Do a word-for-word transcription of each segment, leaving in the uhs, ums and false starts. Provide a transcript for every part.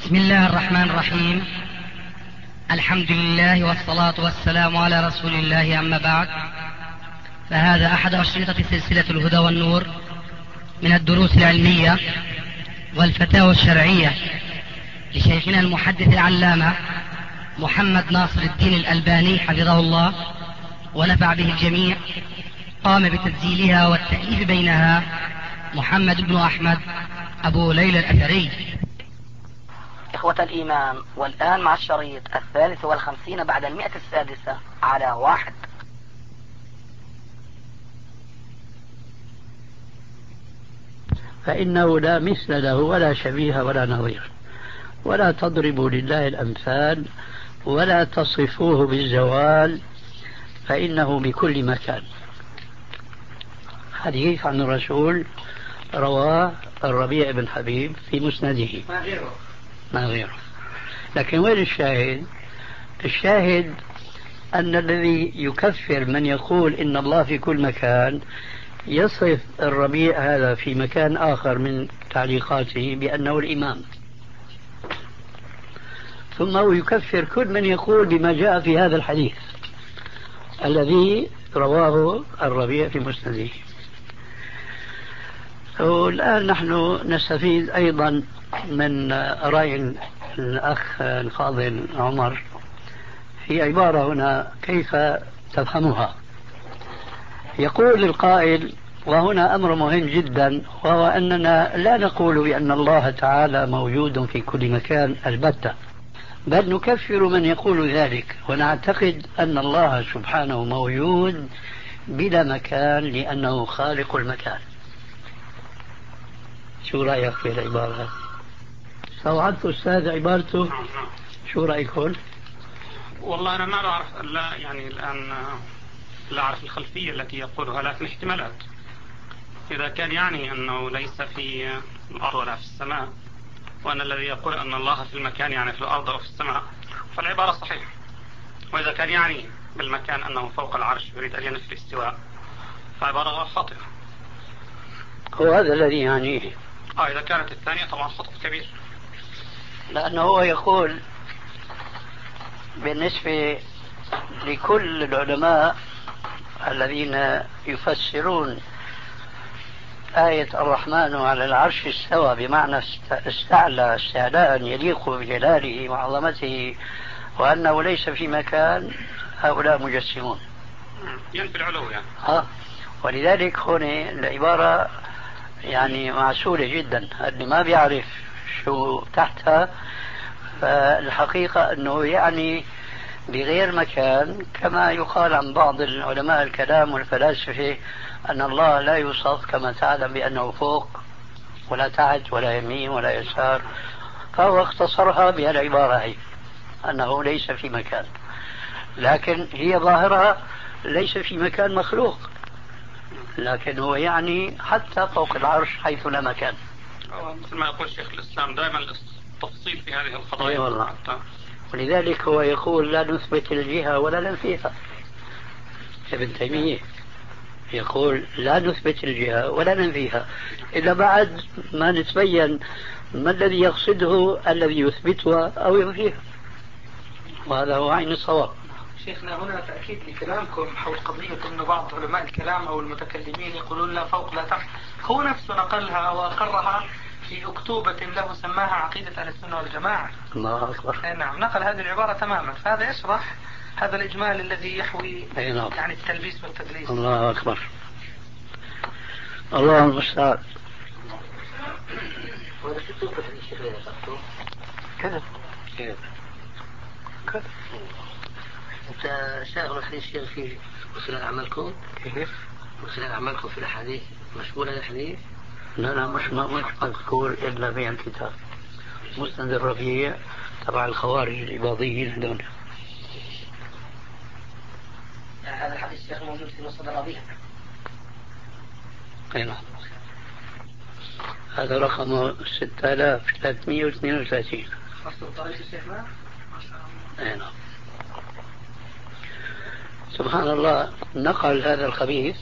بسم الله الرحمن الرحيم. الحمد لله والصلاة والسلام على رسول الله، أما بعد، فهذا أحد أشرطة سلسلة الهدى والنور من الدروس العلمية والفتاوى الشرعية لشيخنا المحدث العلامة محمد ناصر الدين الألباني حفظه الله ونفع به الجميع. قام بتسجيلها والتأليف بينها محمد بن أحمد أبو ليلى الأثري. إخوة الإيمان، والآن مع الشريط الثالث والخمسين بعد المئة السادسة على واحد. فإنه لا مثل له ولا شبيه ولا نظير، ولا تضربوا لله الأمثال ولا تصفوه بالزوال فإنه بكل مكان. حديث عن الرسول رواه الربيع بن حبيب في مسنده، ما غيره ما غيره. لكن وين الشاهد؟ الشاهد أن الذي يكفر من يقول إن الله في كل مكان يصف الربيع هذا في مكان آخر من تعليقاته بأنه الإمام، ثم هو يكفر كل من يقول بما جاء في هذا الحديث الذي رواه الربيع في مسنده. والآن نحن نستفيد أيضا من رأي الأخ الفاضل عمر في عبارة هنا كيف تفهمها. يقول القائل، وهنا أمر مهم جدا، وهو أننا لا نقول بأن الله تعالى موجود في كل مكان البتة، بل نكفر من يقول ذلك، ونعتقد أن الله سبحانه موجود بلا مكان لأنه خالق المكان. شو رأيك في العبارة؟ استوعبت أستاذ عبارته؟ شو رأيكم؟ والله أنا ما أعرف، لا يعني الآن لا أعرف الخلفية التي يقولها، لكن احتمالات. إذا كان يعني أنه ليس في الأرض ولا في السماء، وأن الذي يقول أن الله في المكان يعني في الأرض أو في السماء، فالعبارة صحيحة. وإذا كان يعني بالمكان أنه فوق العرش يريد أن ينفي الاستواء، فعبارة خاطئة. هو هذا الذي يعني آه إذا كانت الثانية طبعا خطأ كبير، لأنه هو يقول بالنسبة لكل العلماء الذين يفسرون آية الرحمن على العرش استوى بمعنى استعلى استعلاء يليق بجلاله وعظمته وأنه ليس في مكان، هؤلاء مجسمون ينفي العلو يعني. آه. ولذلك هنا العبارة يعني معسولة جدا، اللي ما بيعرف شو تحتها فالحقيقة أنه يعني بغير مكان، كما يقال عن بعض العلماء الكلام والفلاسفة أن الله لا يوصف كما تعلم بأنه فوق ولا تحت ولا يمين ولا يسار، فهو اختصرها بهالعبارة هي أنه ليس في مكان، لكن هي ظاهرها ليس في مكان مخلوق، لكن هو يعني حتى فوق العرش حيث لا مكان. مثل ما يقول شيخ الإسلام دائما التفصيل في هذه القضايا. أي والله. ولذلك هو يقول لا نثبت الجهة ولا ننفيها. ابن تيمية يقول لا نثبت الجهة ولا ننفيها إلا بعد ما نتبين ما الذي يقصده الذي يثبتها أو ينفيها، وهذا هو عين الصواب. شيخنا هنا تأكيد لكلامكم حول قضية أن بعض علماء الكلام أو المتكلمين يقولون لا فوق لا تحت، هو نفسه نقلها وأقرها في أكتوبة له سماها عقيدة أهل السنة والجماعة. الله أكبر. نعم، نقل هذه العبارة تماما، فهذا يشرح هذا الإجمال الذي يحوي نعم. يعني التلبيس والتدليس. الله أكبر. الله المستعان. كذا كذا كذا. أنت شاغل الحديث في وسائل أعمالكم؟ كيف؟ وسائل أعمالكم في الحديث مشغولة الحديث؟ لا لا مش مش مذكور إلا في الكتاب مسند الربيع تبع الخوارج الإباضيين هذول. هذا الحديث شيخ موجود في مسند الربيع. أي نعم. هذا رقم ستة آلاف وثلاثمئة واثنين وثلاثين. أصل الطريق شيخنا؟ أي نعم. سبحان الله. نقل هذا الخبيث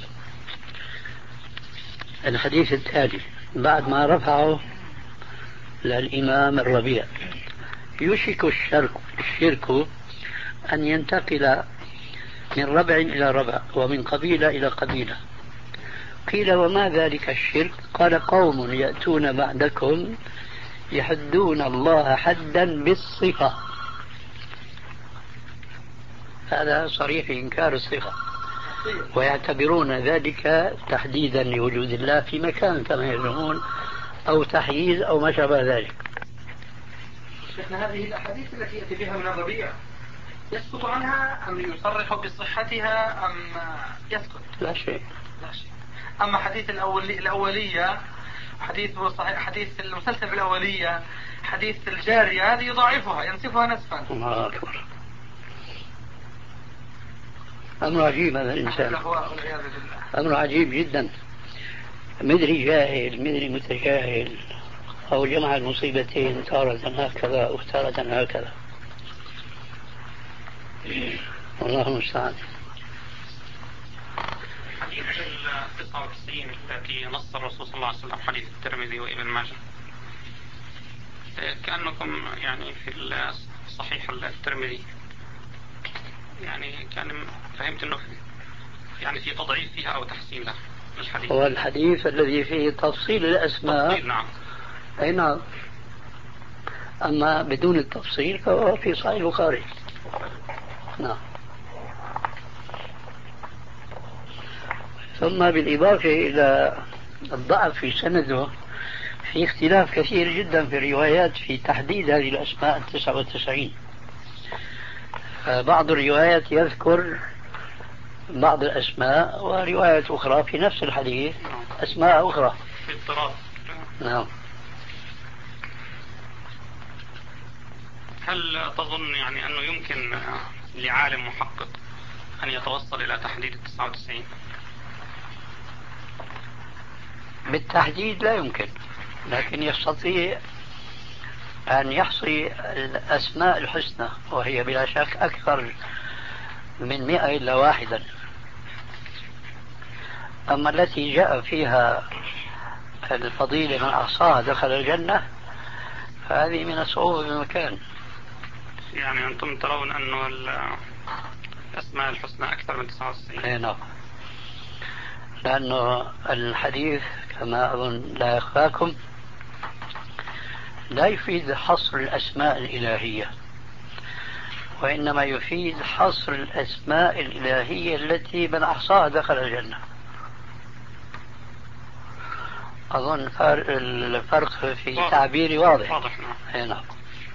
الحديث التالي بعد ما رفعه للإمام الربيع يوشك الشرك, الشرك أن ينتقل من ربع إلى ربع ومن قبيلة إلى قبيلة. قيل وما ذلك الشرك؟ قال قوم يأتون بعدكم يحدون الله حدا بالصفة. هذا صريح إنكار الصفة، ويعتبرون ذلك تحديدا لوجود الله في مكان كما يزعمون، أو تحييز أو ما شابه ذلك. شيخنا هذه الأحاديث التي يأتي بها من الربيع يسكت عنها أم يصرح بصحتها أم يسكت؟ لا شيء. لا شيء. أما حديث الأولي الأولية، حديث صحيح، حديث المسلسل بالأولية، حديث الجارية، هذه يضاعفها ينسفها نسفا. الله أكبر. أمر عجيب هذا الإنسان، أمر عجيب جدا. مدري جاهل مدري متجاهل، أو جمع المصيبتين تارة هكذا وتارة هكذا، والله المستعان. حديث ال تسعة وتسعين التي نص الرسول صلى الله عليه وسلم، حديث الترمذي وابن ماجه، كأنكم يعني في صحيح الترمذي يعني كان فهمت أنه يعني في تضعيف فيها أو تحسين لها الحديث. هو الحديث الذي فيه تفصيل الأسماء. تفصيل نعم. أي نعم. أما بدون التفصيل فهو في صحيح البخاري. نعم. ثم بالإضافة إلى الضعف في سنده في اختلاف كثير جدا في الروايات في تحديد هذه الأسماء التسعة والتسعين. بعض الروايات يذكر بعض الأسماء، ورواية أخرى في نفس الحديث أسماء أخرى. في اضطراب. نعم. هل تظن يعني أنه يمكن لعالم محقق أن يتوصل إلى تحديد التسعة وتسعين؟ بالتحديد لا يمكن، لكن يستطيع أن يحصي الأسماء الحسنى، وهي بلا شك أكثر من مئة إلا واحدا. أما التي جاء فيها الفضيلة من أحصاها دخل الجنة، فهذه من الصعوبة بمكان. يعني أنتم ترون أنه الأسماء الحسنى أكثر من تسعة وتسعين؟ أي نعم، لأنه الحديث كما أظن لا يخفاكم لا يفيد حصر الأسماء الإلهية، وإنما يفيد حصر الأسماء الإلهية التي من أحصاها دخل الجنة. أظن الفرق في واضح. تعبيري واضح. واضح. نعم. نعم.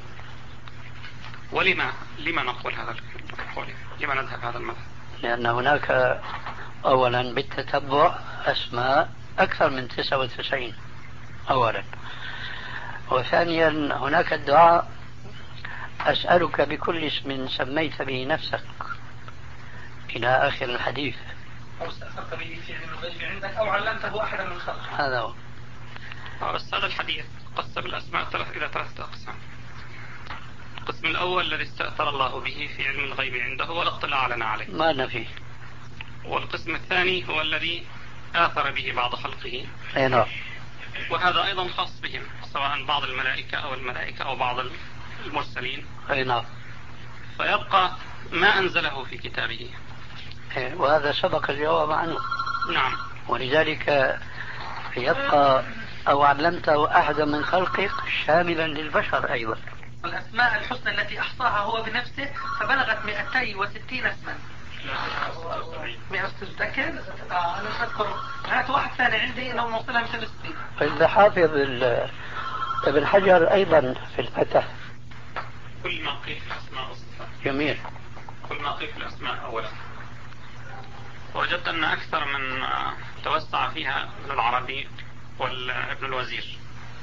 ولما لما نقول هذا القول؟ لما نذهب هذا المذهب؟ لأن هناك أولا بالتتبع أسماء أكثر من تسعة وتسعين أولا، وثانيا هناك الدعاء أسألك بكل اسم سميت به نفسك إلى آخر الحديث، أو استأثرت به في علم الغيب عندك أو علمته أحدا من خلقك. هذا هو. بس هذا الحديث قسم الأسماء إلى ثلاثة أقسام. القسم الأول الذي استأثر الله به في علم الغيب عنده والاطلاع لنا عليه، ما نفي. والقسم الثاني هو الذي آثر به بعض خلقه، أي نعم، وهذا أيضا خاص بهم، سواء بعض الملائكة أو الملائكة أو بعض المرسلين. أي نعم. فيبقى ما أنزله في كتابه، وهذا سبق الجواب عنه. نعم. ولذلك يبقى أو علمته أحدا من خلقك شاملا للبشر أيضا. الأسماء الحسنى التي أحصاها هو بنفسه فبلغت مئتين وستين اسما. مئة وستين. آه أنا أذكر هات واحد ثاني عندي إنه موصلها مئتين وستين. فإذا حافظ ابن حجر أيضا في الفتح كل ما قيل في الأسماء والصفات. جميل. كل ما قيل في الأسماء أولا وجدت أن أكثر من توسع فيها ابن العربي وابن الوزير،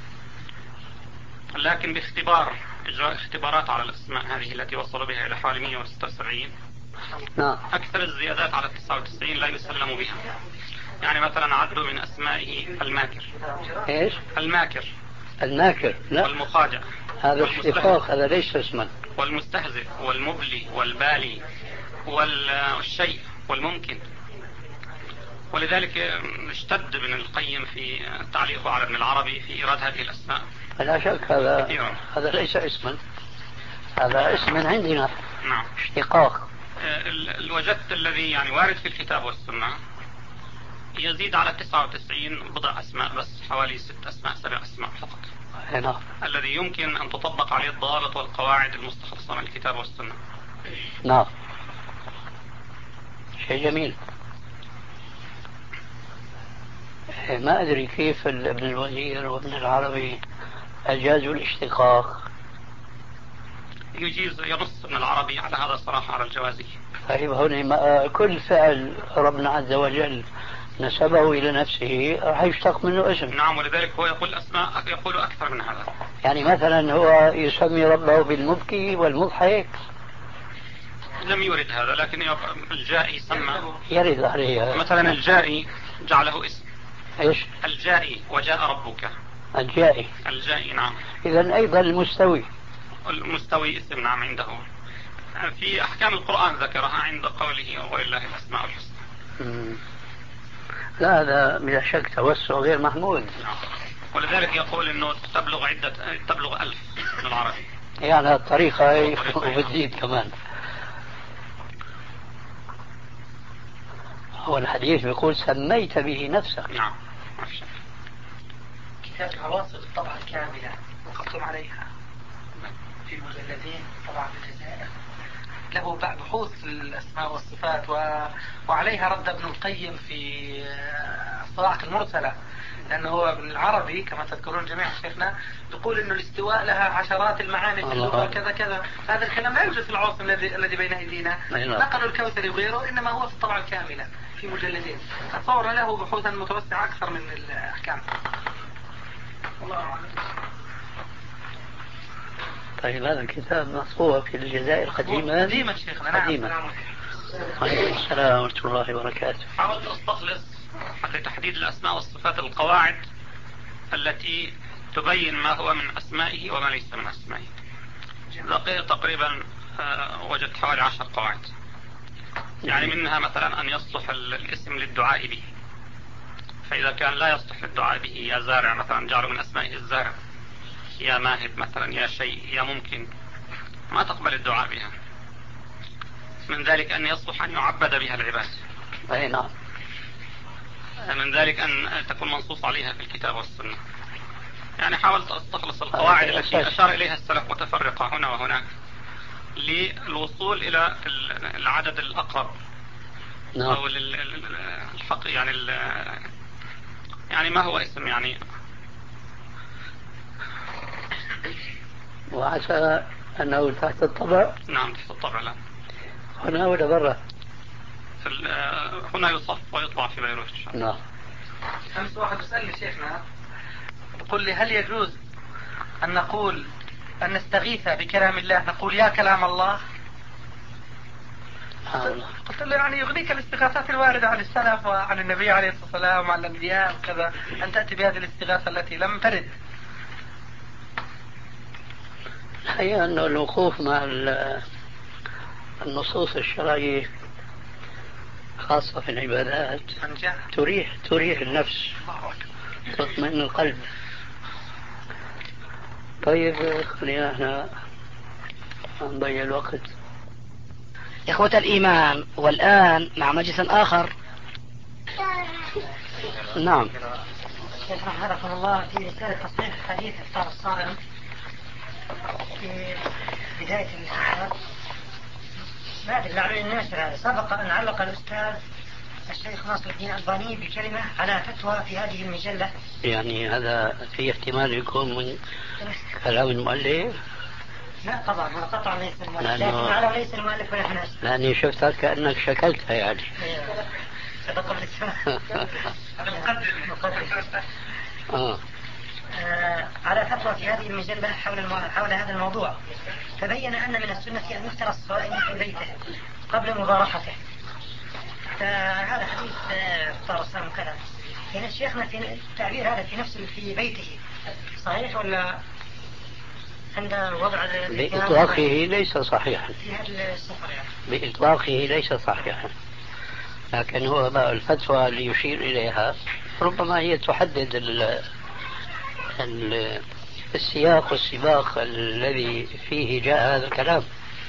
لكن باختبار إجراء اختبارات على الأسماء هذه التي وصلوا بها إلى حوالي مئة وستة وسبعين. نعم. أكثر الزيادات على التسعة وتسعين لا يسلم بها. يعني مثلا عدوا من أسمائه الماكر. إيش؟ الماكر. الماكر. لا. والمخادع. هذا اشتقاق، هذا ليس اسما. والمستهزئ والمبلي والبالي والشيء والممكن. ولذلك اشتد ابن القيم في تعليقه على ابن العربي في إيراد هذه الأسماء. لا شك هذا كثيرا. هذا ليس اسما. هذا اسم من عندنا. نعم. اشتقاق. وجدت الذي يعني وارد في الكتاب والسنة يزيد على تسعة وتسعين بضع أسماء، بس حوالي ست أسماء سبع أسماء فقط. نعم. الذي يمكن أن تطبق عليه الضوابط والقواعد المستخلصة من الكتاب والسنة. نعم. شيء جميل. ما أدري كيف ابن الوزير وابن العربي أجازوا الاشتقاق. يجيز ينص ابن العربي على هذا الصراحة على الجوازي. طيب هنا كل فعل ربنا عز وجل نسبه إلى نفسه راح يشتق منه اسم. نعم، ولذلك هو يقول أسماء يقول أكثر من هذا. يعني مثلا هو يسمي ربه بالمبكي والمضحك. لم يرد هذا، لكن الجائي سمى يرد عليه مثلا الجائي جعله اسم. ايش؟ الجائي وجاء ربك. الجائي. الجائي نعم. إذا أيضا المستوي. المستوي اسم نعم عنده. في أحكام القرآن ذكرها عند قوله ولله الأسماء الحسنى. لا هذا بلا شك توسع غير محمود. نعم. ولذلك يقول انه تبلغ عدة تبلغ ألف من العربي. يعني الطريقة وبتزيد كمان. هو الحديث بيقول سميت به نفسك. نعم. كتاب عواصف الطبعة الكاملة وقفتم عليها في مجلدين طبعا الجزائر، له بحوث الأسماء والصفات و... وعليها رد ابن القيم في الصواعق المرسلة، لأنه هو ابن العربي كما تذكرون جميعا شيخنا يقول إنه الاستواء لها عشرات المعاني في اللغة كذا كذا. هذا الكلام لا يوجد في العاصم الذي الذي بين أيدينا، نقلوا الكوثري وغيره، إنما هو في الطبعة الكاملة في مجلدين. أتصور له بحوثا متوسعة أكثر من الأحكام. الله أعلم. طيب هذا الكتاب مطبوع في الجزائر قديما. قديما شيخنا. نعم. قديما. عليكم السلام ورحمة الله وبركاته. حاولت أستخلص لتحديد الأسماء والصفات القواعد التي تبين ما هو من أسمائه وما ليس من أسمائه. لقيت تقريبا وجدت حوالي عشر قواعد. يعني منها مثلا أن يصلح الاسم للدعاء به، فإذا كان لا يصلح للدعاء به يا زارع مثلا جعله من أسمائه الزارع، يا ماهب مثلا، يا شيء، يا ممكن، ما تقبل الدعاء بها. من ذلك أن يصلح أن يعبد بها العباد. أي نعم. من ذلك أن تكون منصوص عليها في الكتاب والسنة. يعني حاولت أستخلص القواعد التي أشار إليها السلف متفرقة هنا وهناك للوصول إلى العدد الأقرب. نعم. أو الحق يعني يعني ما هو اسم يعني. وعسى أنه تحت الطبع. نعم تحت الطبع. لا هنا ولا برا؟ هنا يصف ويطبع في بيروت. نعم. أمس واحد يسألني شيخنا يقول لي هل يجوز أن نقول أن نستغيث بكلام الله نقول يا كلام الله؟ قلت له يعني يغنيك الاستغاثات الواردة عن السلف وعن النبي عليه الصلاة والسلام وعن الأنبياء وكذا أن تأتي بهذه الاستغاثة التي لم ترد. الحقيقة أنه الوقوف مع النصوص الشرعية خاصة في العبادات تريح تريح النفس، تطمئن القلب. طيب خلينا احنا نضيع الوقت. إخوة الإيمان، والآن مع مجلس آخر. نعم. شيخنا حفظكم الله في رسالة تصحيح حديث إفطار الصائم في بداية الكتاب، ما أدري لعل الناس هذا سبق أن علق الأستاذ الشيخ ناصر الدين الألباني بكلمة على فتوى في هذه المجلة. يعني هذا في احتمال يكون من كلام المؤلف؟ لا طبعا هذا قطعا ليس المؤلف، لكن على ليس المؤلف ونحن ناس. لأني شفتك كأنك شكلتها يعني. سبق الإسلام. آه. آه على فتوى في هذه المجلة حول المو... حول هذا الموضوع، فبين أن من السنة أن يفطر الصائم في بيته قبل مبارحته. فهذا حديث إفطار الصائم كذا، يعني الشيخنا في التعبير هذا في نفس في بيته صحيح ولا عند وضع بإطلاقه ليس صحيحا. في هذا السفر يعني. بإطلاقه ليس صحيحا، لكن هو الفتوى اللي يشير إليها ربما هي تحدد ال ال السياق والسباق الذي فيه جاء هذا الكلام.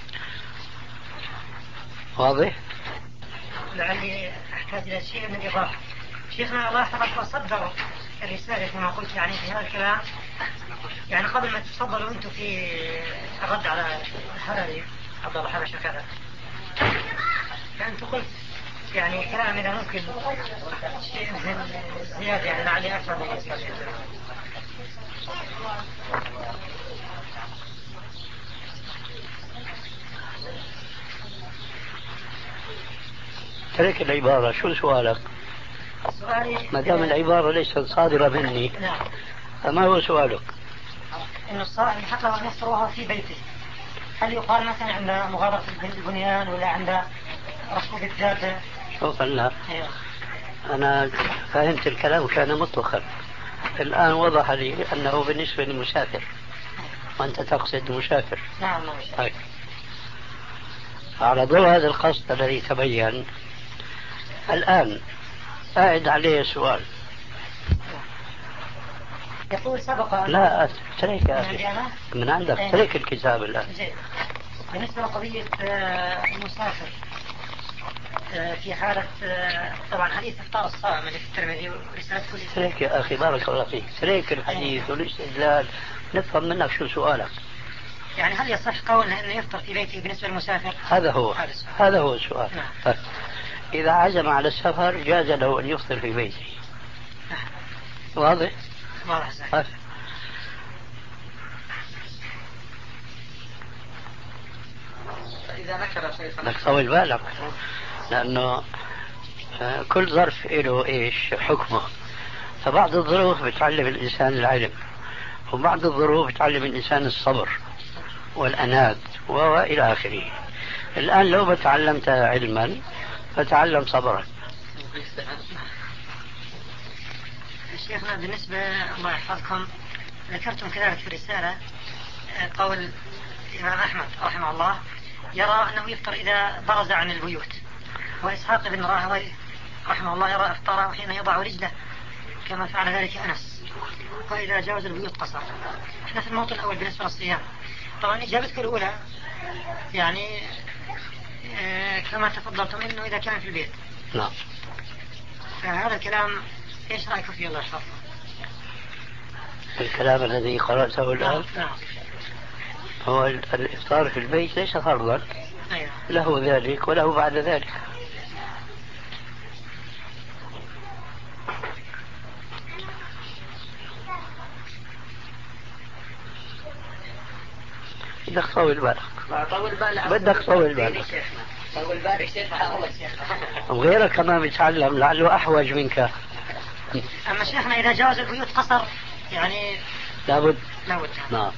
واضح؟ لعلي أحتاج إلى شيء من الإضافة. شيخنا الله يحفظك صدروا الرسالة كما قلت يعني في هذا الكلام، يعني قبل ما تفضلوا أنتم في الرد على الحراري عبد الله حبش وكذا، فأنت قلت يعني كلام إذا ممكن شيء من زيادة يعني لعلي أفهم من الإسلام. ترك العبارة. شو سؤالك؟ ما دام العبارة ليست صادرة مني، نعم. فما هو سؤالك؟ إنه الصائم حق له أن يفطرها في بيته، هل يقال مثلا عند مغادرة البنيان ولا عند ركوب الدابة؟ شوف لا، أيوه. أنا فهمت الكلام كان مطلقا، الآن وضح لي أنه بالنسبة للمسافر، وأنت تقصد مسافر. نعم. طيب. على ضوء هذا القصد الذي تبين الآن أعد عليه السؤال. يقول سبق لا اترك يا أخي من عندك، ايه. ترك الكتاب الآن. بالنسبة لقضية المسافر في حالة طبعا حديث افطار الصائم اللي في الترمذي ورسالة كل ترك يا أخي بارك الله فيك، ترك الحديث والاستدلال، نفهم منك شو سؤالك. يعني هل يصح قولنا أنه يفطر في بيته بالنسبة للمسافر؟ هذا هو هذا هو السؤال. نعم. طيب. إذا عزم على السفر جاز له أن يفطر في بيته. واضح؟ واضح. طيب. إذا ذكر شيء لك طول بالك، لأنه كل ظرف له إيش حكمه، فبعض الظروف بتعلم الإنسان العلم، وبعض الظروف بتعلم الإنسان الصبر والأناد وإلى آخره. الآن لو تعلمت علما فتعلم صبرا. شيخنا بالنسبة الله يحفظكم ذكرتم كذلك في الرسالة قول الإمام أحمد رحمه الله يرى أنه يفطر إذا برز عن البيوت، وإسحاق بن راهويه رحمه الله يرى إفطاره حين يضع رجله كما فعل ذلك أنس، وإذا جاوز البيوت قصر. احنا في الموطن الأول بالنسبة للصيام، طبعا إجابتك الأولى يعني آه كما تفضلتم إنه إذا كان في البيت. نعم. فهذا الكلام إيش رأيك فيه الله يحفظه؟ الكلام الذي قرأته الآن نعم. هو الإفطار في البيت ليس فرضا. أيوة. له ذلك وله بعد ذلك. بدك طول بالك. طول بالك. بدك طول بالك. طول بالك شيخنا. وغيرك كمان بيتعلم لعله أحوج منك. أما شيخنا إذا جاوز البيوت قصر يعني لابد. لابد. نعم.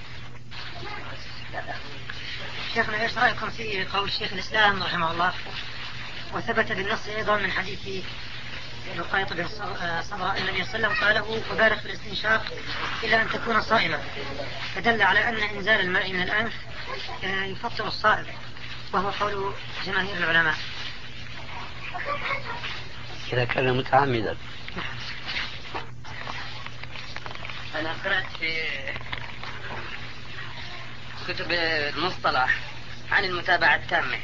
شيخنا ايش رايكم في قول شيخ الاسلام رحمه الله وثبت بالنص ايضا من حديث لقيط بن صبرا ان النبي صلى الله عليه وسلم قاله وبالغ في الاستنشاق الا ان تكون صائما، فدل على ان انزال الماء من الانف يفطر الصائم، وهو قول جماهير العلماء. إذا كان متعمدا. أنا قرأت في كتب المصطلح عن المتابعة التامة،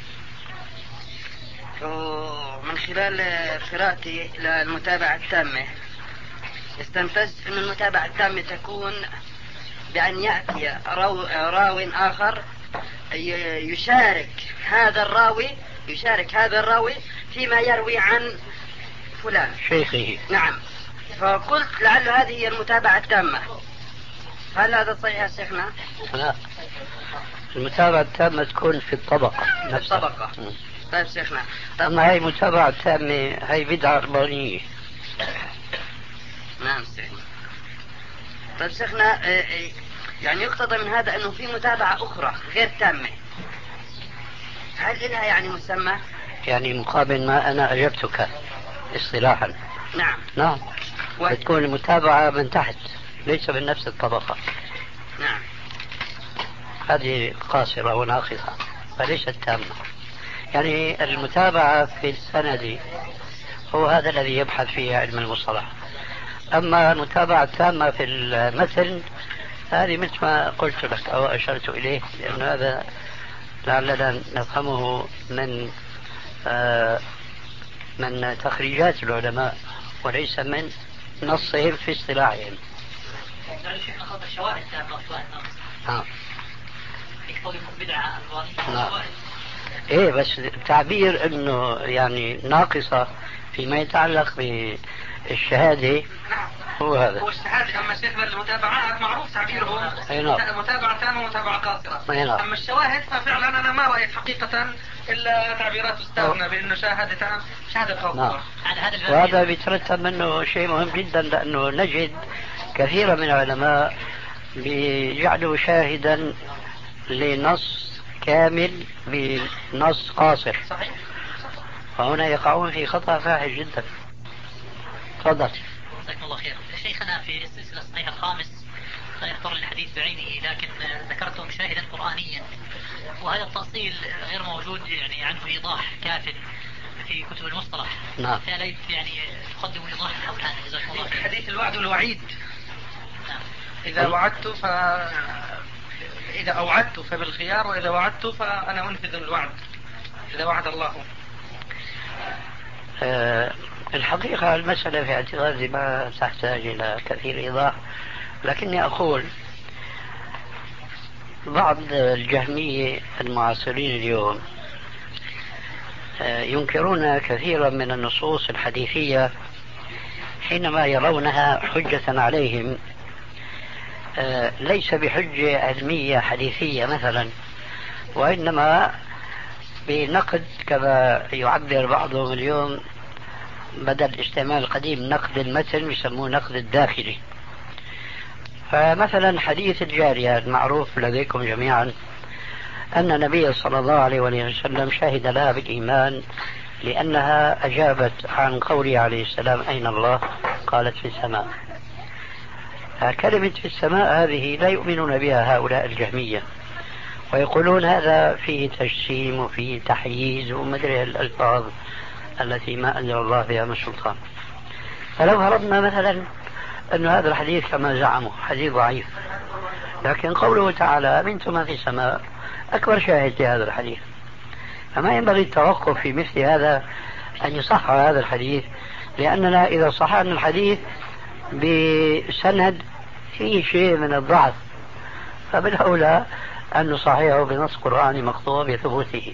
ومن خلال قراءتي للمتابعة التامة استنتجت أن المتابعة التامة تكون بأن يأتي راو, راو آخر يشارك هذا الراوي يشارك هذا الراوي فيما يروي عن فلان شيخه. نعم. فقلت لعل هذه هي المتابعة التامة. هل هذا صحيح يا شيخنا؟ لا، المتابعة التامة تكون في الطبقة نفسها. الطبقة. طيب شيخنا. أما هاي متابعة تامة هاي بدعة ربانية. نعم شيخنا. طيب شيخنا يعني يقتضى من هذا أنه في متابعة أخرى غير تامة، هل لها يعني مسمى؟ يعني مقابل ما أنا أجبتك اصطلاحا. نعم. نعم. و... بتكون المتابعة من تحت ليس من نفس الطبقة. نعم. هذه قاصرة وناقصة فليست تامة. يعني المتابعة في السند هو هذا الذي يبحث فيه علم المصطلح. أما المتابعة التامة في المتن هذه مثل ما قلت لك أو أشرت إليه، لأن هذا لعلنا نفهمه من آه من تخريجات العلماء وليس من نصهم في اصطلاحهم. نعم. نعم. ايه بس التعبير انه يعني ناقصة فيما يتعلق بالشهادة هو هذا. هو الشهادة. أما شيخنا المتابعات معروف تعبيره متابعة تامة ومتابعة قاصرة. أما الشواهد ففعلا أنا ما رأيت حقيقة إلا تعبيرات أستاذنا بأنه شاهد تام شهادة قاصرة. وهذا بيترتب منه شيء مهم جدا، لأنه نجد كثيرا من العلماء بيجعلوا شاهدا لنص كامل بنص قاصر. صحيح. فهنا يقعون في خطأ فاحش جدا. تفضل. جزاكم الله خير. شيخنا في السلسلة الصحيحة الخامس لا يخطر الحديث بعينه، لكن ذكرتم شاهدا قرآنيا، وهذا التأصيل غير موجود يعني عنه إيضاح كاف في كتب المصطلح. نعم. فليت يعني تقدم إيضاح حول هذا. جزاكم الله خير. حديث الوعد والوعيد. نعم. إذا وعدت ف إذا أوعدت فبالخيار، وإذا وعدت فأنا أنفذ الوعد إذا وعد الله. أه الحقيقة المسألة في اعتقادي ما تحتاج إلى كثير إيضاح، لكني أقول بعض الجهمية المعاصرين اليوم أه ينكرون كثيرا من النصوص الحديثية حينما يرونها حجة عليهم، أه ليس بحجة علمية حديثية مثلا، وإنما بنقد كما يعبر بعضهم اليوم بدل استعمال القديم نقد المتن يسموه نقد الداخلي. فمثلا حديث الجارية المعروف لديكم جميعا أن النبي صلى الله عليه وسلم شهد لها بالإيمان لأنها أجابت عن قوله عليه السلام أين الله؟ قالت في السماء. كلمة في السماء هذه لا يؤمنون بها هؤلاء الجهمية، ويقولون هذا فيه تجسيم وفيه تحييز ومدري الألفاظ التي ما أنزل الله فيها من سلطان. فلو فرضنا مثلا أن هذا الحديث كما زعموا حديث ضعيف، لكن قوله تعالى أمنتم من في السماء أكبر شاهد لهذا الحديث، فما ينبغي التوقف في مثل هذا أن يصح هذا الحديث، لأننا إذا صححنا الحديث بسند فيه شيء من الضعف فبالأولى أن نصححه بنص قرآني مقطوع بثبوته.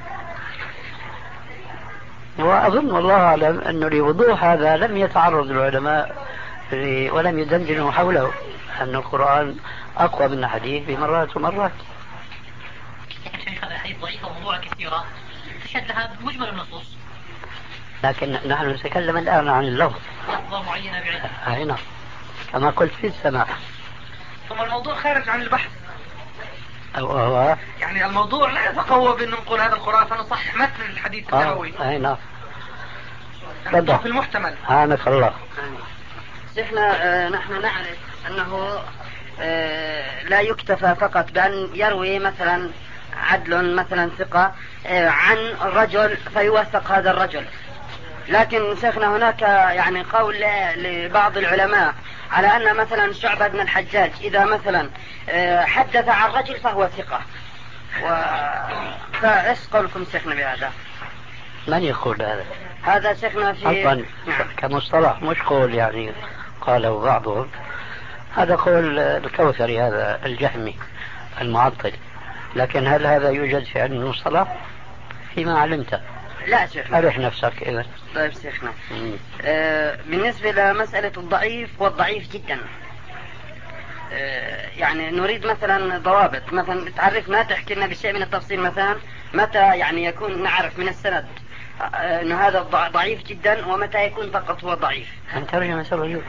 وأظن والله أعلم أنه لوضوح هذا لم يتعرض العلماء ولم يدندنوا حوله، أن القرآن أقوى من الحديث بمرات ومرات. هذا الحديث ضعيف وموضوع كثيرة تشهد لها بمجمل النصوص، لكن نحن نتكلم الآن عن اللفظ لفظة معينة بعينها. هنا كما قلت في السماء. ثم الموضوع خارج عن البحث، أو هو يعني الموضوع لا يتقوى بأن نقول هذا القرآن فنصح متن الحديث النبوي. أي نعم. في المحتمل. آنك الله. شيخنا آه نحن نعرف أنه آه لا يكتفى فقط بأن يروي مثلا عدل مثلا ثقة آه عن رجل فيوثق هذا الرجل، لكن شيخنا هناك يعني قول لبعض العلماء على أن مثلا شعبة بن الحجاج إذا مثلا آه حدث عن رجل فهو ثقة. فإيش قولكم شيخنا بهذا؟ من يقول هذا؟ هذا شيخنا في أصلا كمصطلح مش قول يعني قاله بعضهم، هذا قول الكوثري هذا الجهمي المعطل، لكن هل هذا يوجد في علم المصطلح فيما علمت؟ لا شيخنا. أرح نفسك إذا. طيب شيخنا آه بالنسبة لمسألة الضعيف والضعيف جدا آه يعني نريد مثلا ضوابط، مثلا تعرفنا تحكي لنا بشيء من التفصيل، مثلا متى يعني يكون نعرف من السند أن هذا ضعيف جدا ومتى يكون فقط هو ضعيف. أن ترجم الرجل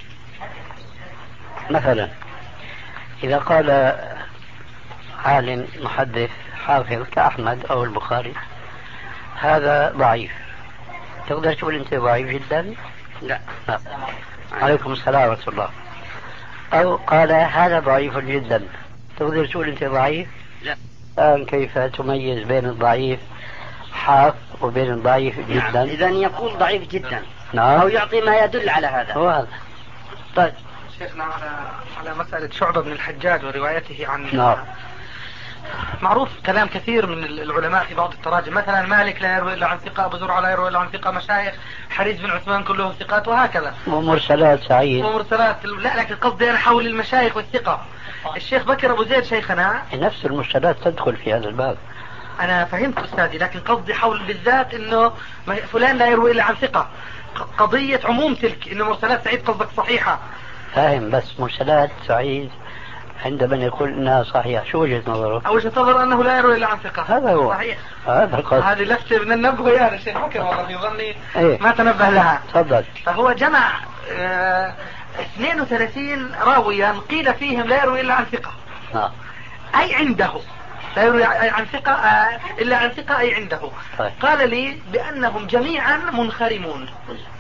مثلا إذا قال عالم محدث حافظ كأحمد أو البخاري هذا ضعيف، تقدر تقول أنت ضعيف جدا؟ لا. لا. عليكم السلام ورحمة الله. أو قال هذا ضعيف جدا، تقدر تقول أنت ضعيف؟ لا. الآن كيف تميز بين الضعيف حاف وبين الضعيف جدا؟ نعم. إذن يقول ضعيف جدا. نعم. أو يعطي ما يدل على هذا. هو هذا. طيب شيخنا على على مسألة شعبة بن الحجاج وروايته عن نعم. معروف كلام كثير من العلماء في بعض التراجم، مثلا مالك لا يروي الا عن ثقة، ابو زرعة لا يروي الا عن ثقة، مشايخ حريز بن عثمان كلهم ثقات، وهكذا. ومرسلات سعيد. ومرسلات، لا لكن قصدي انا حول المشايخ والثقة. الشيخ بكر ابو زيد شيخنا نفس المرسلات تدخل في هذا الباب. انا فهمت استاذي، لكن قصدي حول بالذات انه فلان لا يروي الا عن ثقة، قضية عموم تلك، انه مرسلات سعيد قصدك صحيحة. فاهم، بس مرسلات سعيد عندما يقول انها صحيحة شو وجهة نظره؟ وجهة نظر انه لا يروي الا عن ثقة. هذا هو. صحيح. هذا القصد. هذه لفتة من النبوة يا الشيخ بكر، والله في ظني ايه؟ ما تنبه لها. تفضل. فهو جمع اه اثنين وثلاثين راويا قيل فيهم لا يروي الا عن ثقة. نعم. اي عنده لا يروي عن ثقة اه الا عن ثقة اي عنده. طيب. قال لي بانهم جميعا منخرمون.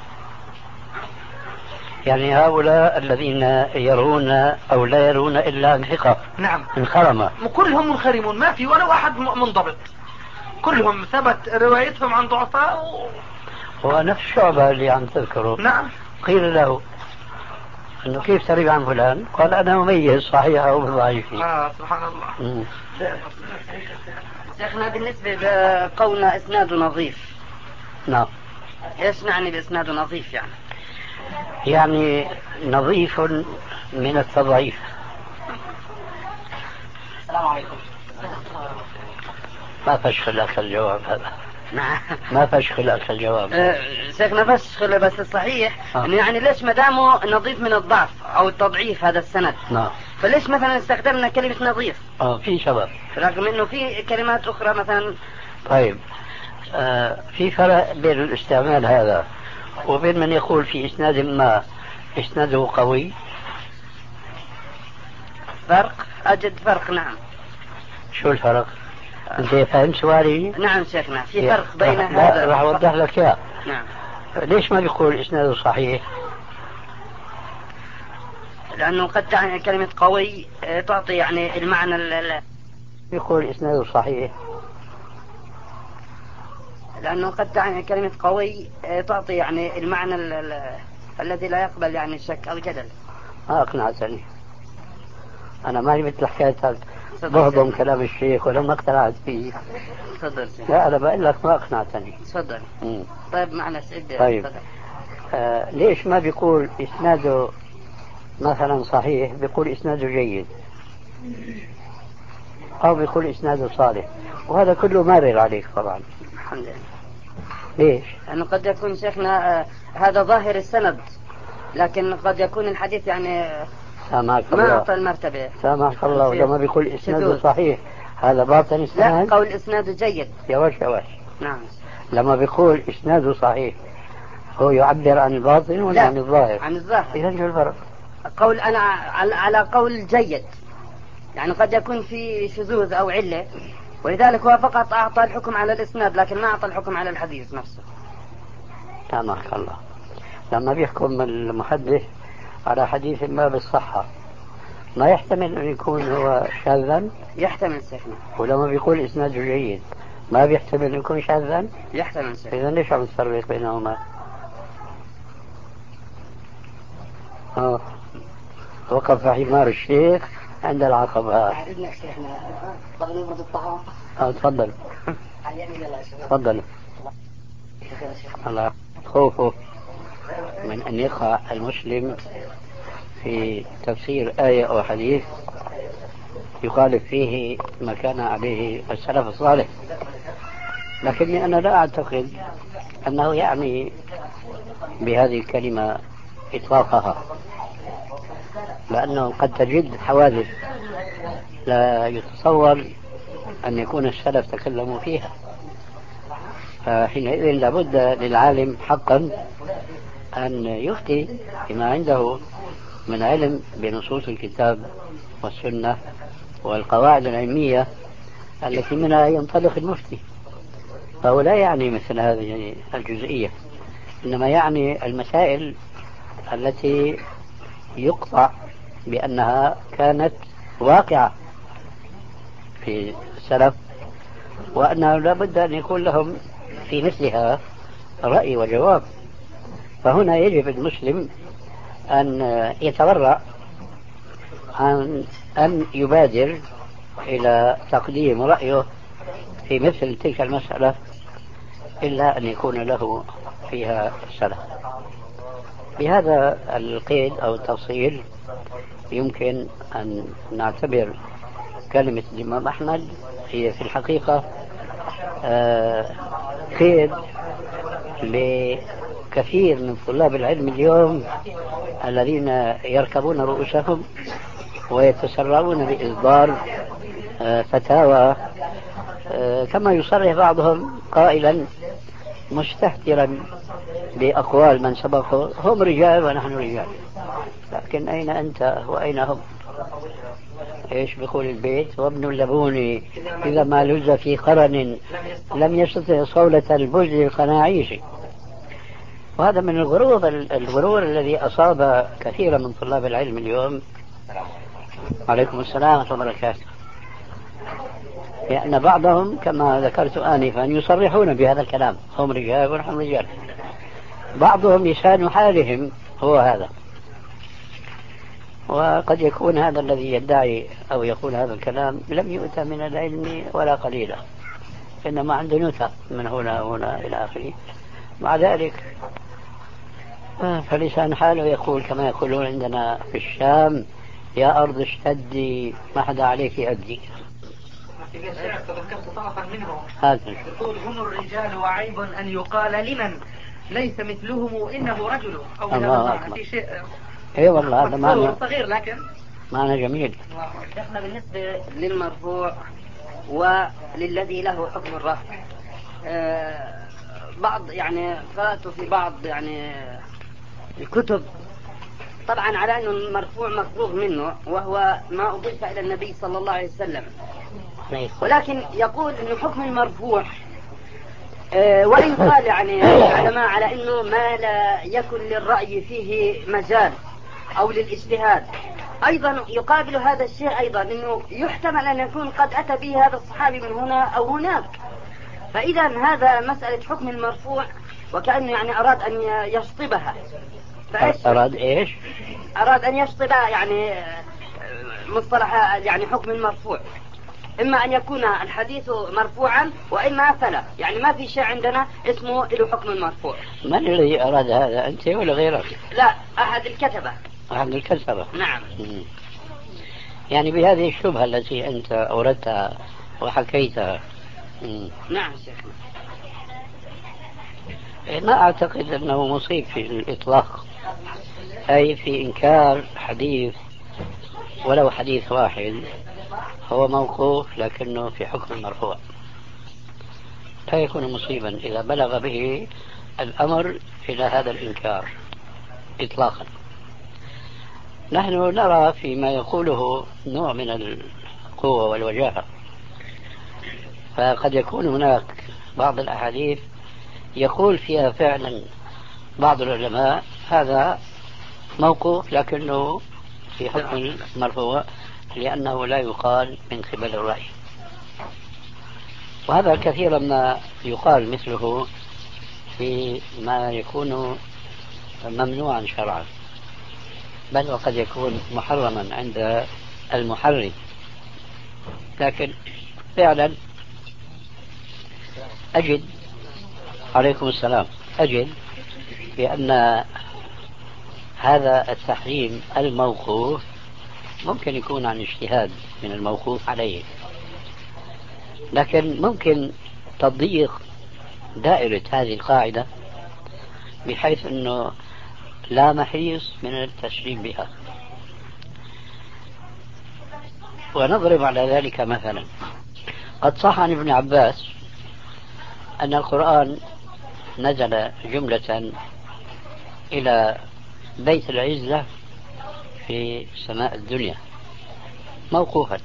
يعني هؤلاء الذين يرون او لا يرون الا عن ثقة. نعم. انخرمة. كلهم منخرمون، ما في ولا واحد منضبط، كلهم ثبت روايتهم عن ضعفاء. و... هو نفس شعبة اللي عم تذكره. نعم. قيل له انه كيف تروي عن فلان؟ قال انا مميز صحيح او ضعيف. اه سبحان الله. مم. شيخنا بالنسبة لقولنا اسناده نظيف، نعم. ايش نعني باسناده نظيف يعني؟ يعني نظيف من التضعيف. السلام عليكم. ما فشخ لك الجواب هذا. نعم. ما فشخ لك الجواب. أه شيخنا فشخ، بس الصحيح آه. انه يعني ليش ما دامه نظيف من الضعف او التضعيف هذا السند، نعم، فليش مثلا استخدمنا كلمة نظيف؟ اه في سبب، رغم انه في كلمات اخرى مثلا. طيب آه في فرق بين الاستعمال هذا وبين من يقول في اسناد ما اسناده قوي. فرق، اجد فرق. نعم. شو الفرق؟ انت فاهم سؤالي؟ نعم شيخنا، في فرق بين لا هذا. راح اوضح لك اياه. نعم. ليش ما بيقول اسناده صحيح؟ لانه قد تعني كلمة قوي تعطي يعني المعنى ال يقول اسناده صحيح لانه قد تعني كلمة قوي تعطي يعني المعنى ال ال الذي لا يقبل يعني الشك او الجدل. ما اقنعتني. انا مالي مثل حكايتك بهضم كلام الشيخ ولا ما اقتنعت فيه. تفضل. لا انا بقول لك ما اقنعتني. تفضل. طيب معلش ابدا. طيب آه ليش ما بيقول اسناده مثلا صحيح، بيقول اسناده جيد او بيقول اسناده صالح، وهذا كله مارر عليك طبعا. الحمد لله. ليش؟ لانه قد يكون شيخنا آه هذا ظاهر السند، لكن قد يكون الحديث يعني سامحك ما الله. اعطى المرتبة. سامحك الله. ولما بيقول اسناده شذوذ. صحيح هذا باطن اسناد. لا، قول اسناده جيد. يا وش يا وش. نعم. لما بيقول اسناده صحيح هو يعبر عن الباطن ولا عن الظاهر؟ عن الظاهر. اذا شو الفرق؟ قول انا على قول جيد، يعني قد يكون في شذوذ او علة، ولذلك هو فقط اعطى الحكم على الاسناد لكن ما اعطى الحكم على الحديث نفسه. سامحك الله. لما بيحكم المحدث على حديث ما بالصحة ما يحتمل أن يكون هو شاذا؟ يحتمل سيخنا. ولما بيقول إسناده جيد ما بيحتمل أن يكون شاذا؟ يحتمل سيخنا. إذا ليش عم تفرق بينهما؟ آه. وقف حمار الشيخ عند العقبة. إذنك سيخنا، طب نبرد الطعام. آه تفضل. تفضل. الله خوفه من أن يقع المسلم في تفسير آية أو حديث يخالف فيه ما كان عليه السلف الصالح، لكني أنا لا أعتقد أنه يعني بهذه الكلمة إطلاقها، لأنه قد تجد حوادث لا يتصور أن يكون السلف تكلموا فيها، فحينئذ لابد للعالم حقا أن يفتي بما عنده من علم بنصوص الكتاب والسنة والقواعد العلمية التي منها ينطلق المفتي. فهو لا يعني مثل هذه الجزئية، إنما يعني المسائل التي يقطع بأنها كانت واقعة في السلف، وأنه لا بد أن يكون لهم في مثلها رأي وجواب. فهنا يجب المسلم أن يتورع عن أن يبادر إلى تقديم رأيه في مثل تلك المسألة إلا أن يكون له فيها سلف. بهذا القيد أو التفصيل يمكن أن نعتبر كلمة الإمام أحمد هي في الحقيقة آه قيد لكثير من طلاب العلم اليوم الذين يركبون رؤوسهم ويتسرعون بإصدار آه فتاوى آه كما يصرح بعضهم قائلا مستهترا بأقوال من سبقه هم رجال ونحن رجال، لكن أين أنت وأين هم؟ إيش بيقول البيت؟ وابن اللبون إذا ما لز في قرن لم يستطع صولة البز القناعيش. وهذا من الغرور الغرور الذي أصاب كثيرا من طلاب العلم اليوم. عليكم السلام ورحمة الله وبركاته. لأن بعضهم كما ذكرت آنفا يصرحون بهذا الكلام، هم رجال ونحن رجال. بعضهم لسان حالهم هو هذا، وقد يكون هذا الذي يدعي أو يقول هذا الكلام لم يؤتى من العلم ولا قليلا، إنما عنده نتى من هنا وهنا إلى آخره. مع ذلك فلسان حاله يقول كما يقولون عندنا في الشام: يا أرض اشتدي ما حدا عليك أدي. تذكرت طرفا منهم هذا يقول: هم الرجال وعيب أن يقال لمن ليس مثلهم إنه رجل، أو من هذا المعنى في شيء. اي والله هذا معنى صغير لكن معنى جميل. احنا بالنسبة للمرفوع وللذي له حكم الرفع آه بعض يعني قرأت في بعض يعني الكتب طبعا على أنه المرفوع مفروغ منه وهو ما أضيف إلى النبي صلى الله عليه وسلم، ولكن يقول أنه حكم المرفوع آه وإن قال يعني العلماء على أنه ما لا يكن للرأي فيه مجال أو للاجتهاد، أيضا يقابل هذا الشيء أيضا أنه يحتمل أن يكون قد أتى به هذا الصحابي من هنا أو هناك. فإذا هذا مسألة حكم المرفوع وكأنه يعني أراد أن يشطبها. أراد إيش؟ أراد أن يشطب يعني مصطلح يعني حكم المرفوع، إما أن يكون الحديث مرفوعا وإما فلا، يعني ما في شيء عندنا اسمه له حكم المرفوع. من الذي أراد هذا، أنت ولا غيرك؟ لا، أحد الكتبة. أحد الكتبة. نعم. مم. يعني بهذه الشبهة التي أنت أوردتها وحكيتها. مم. نعم شيخنا. ما أعتقد أنه مصيب في الإطلاق، أي في إنكار حديث ولو حديث واحد هو موقوف لكنه في حكم المرفوع، لا يكون مصيبا إذا بلغ به الأمر إلى هذا الإنكار إطلاقا. نحن نرى فيما يقوله نوع من القوة والوجاهة، فقد يكون هناك بعض الأحاديث يقول فيها فعلا بعض العلماء هذا موقوف لكنه في حكم المرفوع لأنه لا يقال من قبل الرأي، وهذا كثيرا ما يقال مثله في ما يكون ممنوعا شرعا، بل وقد يكون محرما عند المحرم. لكن فعلا أجد عليكم السلام أجد بأن هذا التحريم الموقوف ممكن يكون عن اجتهاد من الموقوف عليه، لكن ممكن تضييق دائرة هذه القاعدة بحيث أنه لا محيص من التشريع بها. ونضرب على ذلك مثلا: قد صح عن ابن عباس أن القرآن نزل جملة إلى بيت العزة في سماء الدنيا موقوفا.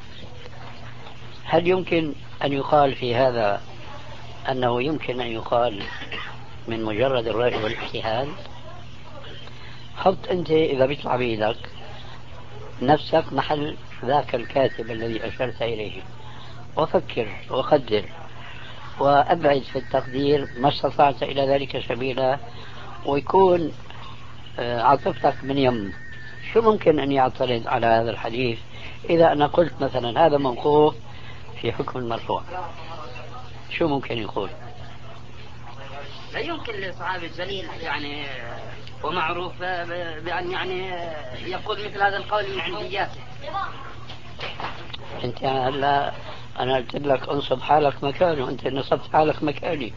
هل يمكن أن يقال في هذا أنه يمكن أن يقال من مجرد الرأي والاجتهاد؟ حط أنت إذا بيطلع بيدك نفسك محل ذاك الكاتب الذي أشرت إليه، وفكر وقدر وأبعد في التقدير ما استطعت إلى ذلك سبيلا، ويكون عاطفتك من يم شو ممكن أن يعترض على هذا الحديث إذا أنا قلت مثلا هذا موقوف في حكم المرفوع؟ شو ممكن يقول؟ لا يمكن للصحابي الجليل يعني ومعروف بأن يعني يقول مثل هذا القول من عندياته. أنت هلا أنا قلت لك انصب حالك مكانه، أنت نصبت حالك مكاني.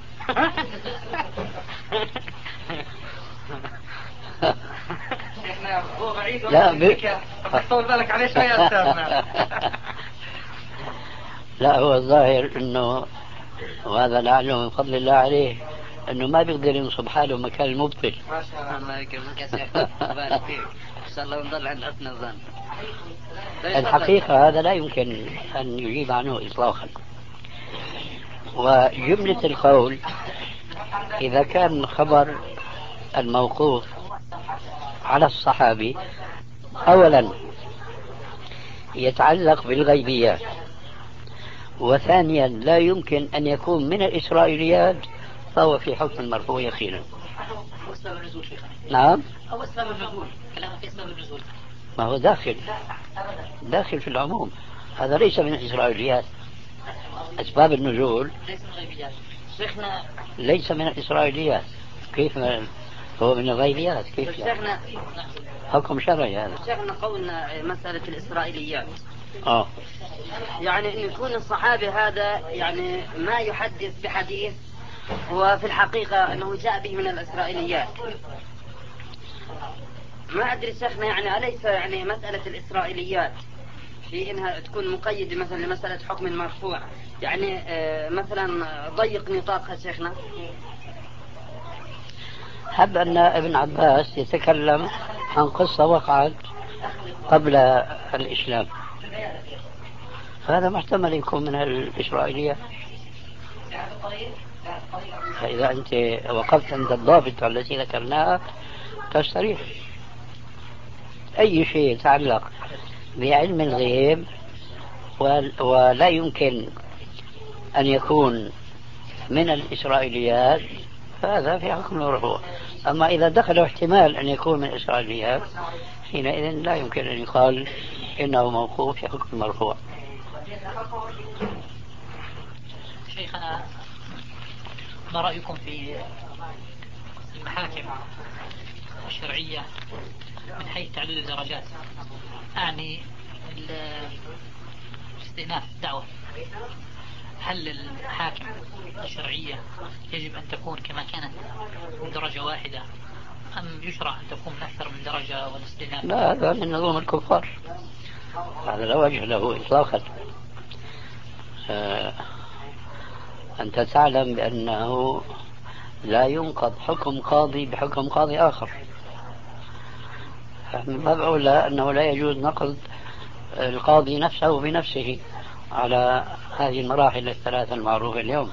لا ب... طول بالك عليه شوية أستاذنا. لا هو الظاهر انه، وهذا لعله من فضل الله عليه، انه ما بيقدر ينصب حاله مكان المبطل. ما شاء الله يكرمك يا شيخ، بارك فيك، ان شاء الله نضل عند حسن الظن. الحقيقة هذا لا يمكن ان يجيب عنه اطلاقا. وجملة القول اذا كان خبر الموقوف على الصحابي اولا يتعلق بالغيبيات، وثانيا لا يمكن أن يكون من الإسرائيليات، فهو في حكم المرفوع يقينا. هو سبب النزول شيخنا. نعم. هو سبب النزول، كلام في سبب النزول. ما هو داخل داخل في العموم، هذا ليس من الإسرائيليات. أسباب النزول ليس من الغيبيات. شيخنا ليس من الإسرائيليات. كيف من هو من الغيبيات؟ كيف شيخنا حكم شرعي هذا؟ شيخنا قولنا مسألة الإسرائيليات آه. يعني أن يكون الصحابي هذا يعني ما يحدث بحديث وفي الحقيقة أنه جاء به من الإسرائيليات. ما أدري شيخنا يعني أليس يعني مسألة الإسرائيليات في إنها تكون مقيدة مثلا لمسألة حكم المرفوع، يعني آه مثلا ضيق نطاقها شيخنا. حب أن ابن عباس يتكلم عن قصة وقعت قبل الإسلام، فهذا محتمل يكون من الإسرائيلية. فإذا أنت وقفت عند الضابط التي ذكرناها تستريح. أي شيء يتعلق بعلم الغيب ولا يمكن أن يكون من الإسرائيليات فهذا في حكم المرفوع. أما إذا دخل احتمال أن يكون من الإسرائيليات حينئذ لا يمكن أن يقال إنه موقوف في حكم المرفوع. شيخنا ما رأيكم في المحاكم الشرعية من حيث تعدد الدرجات؟ أعني استئناف الدعوة، هل المحاكم الشرعية يجب أن تكون كما كانت من درجة واحدة أم يشرع أن تكون من أكثر من درجة والاستئناف؟ لا، هذا من نظام الكفار، هذا لا وجه له إطلاقا. آه أنت تعلم بأنه لا ينقض حكم قاضي بحكم قاضي آخر، من باب أولى أنه لا يجوز نقض القاضي نفسه بنفسه على هذه المراحل الثلاثة المعروفة اليوم.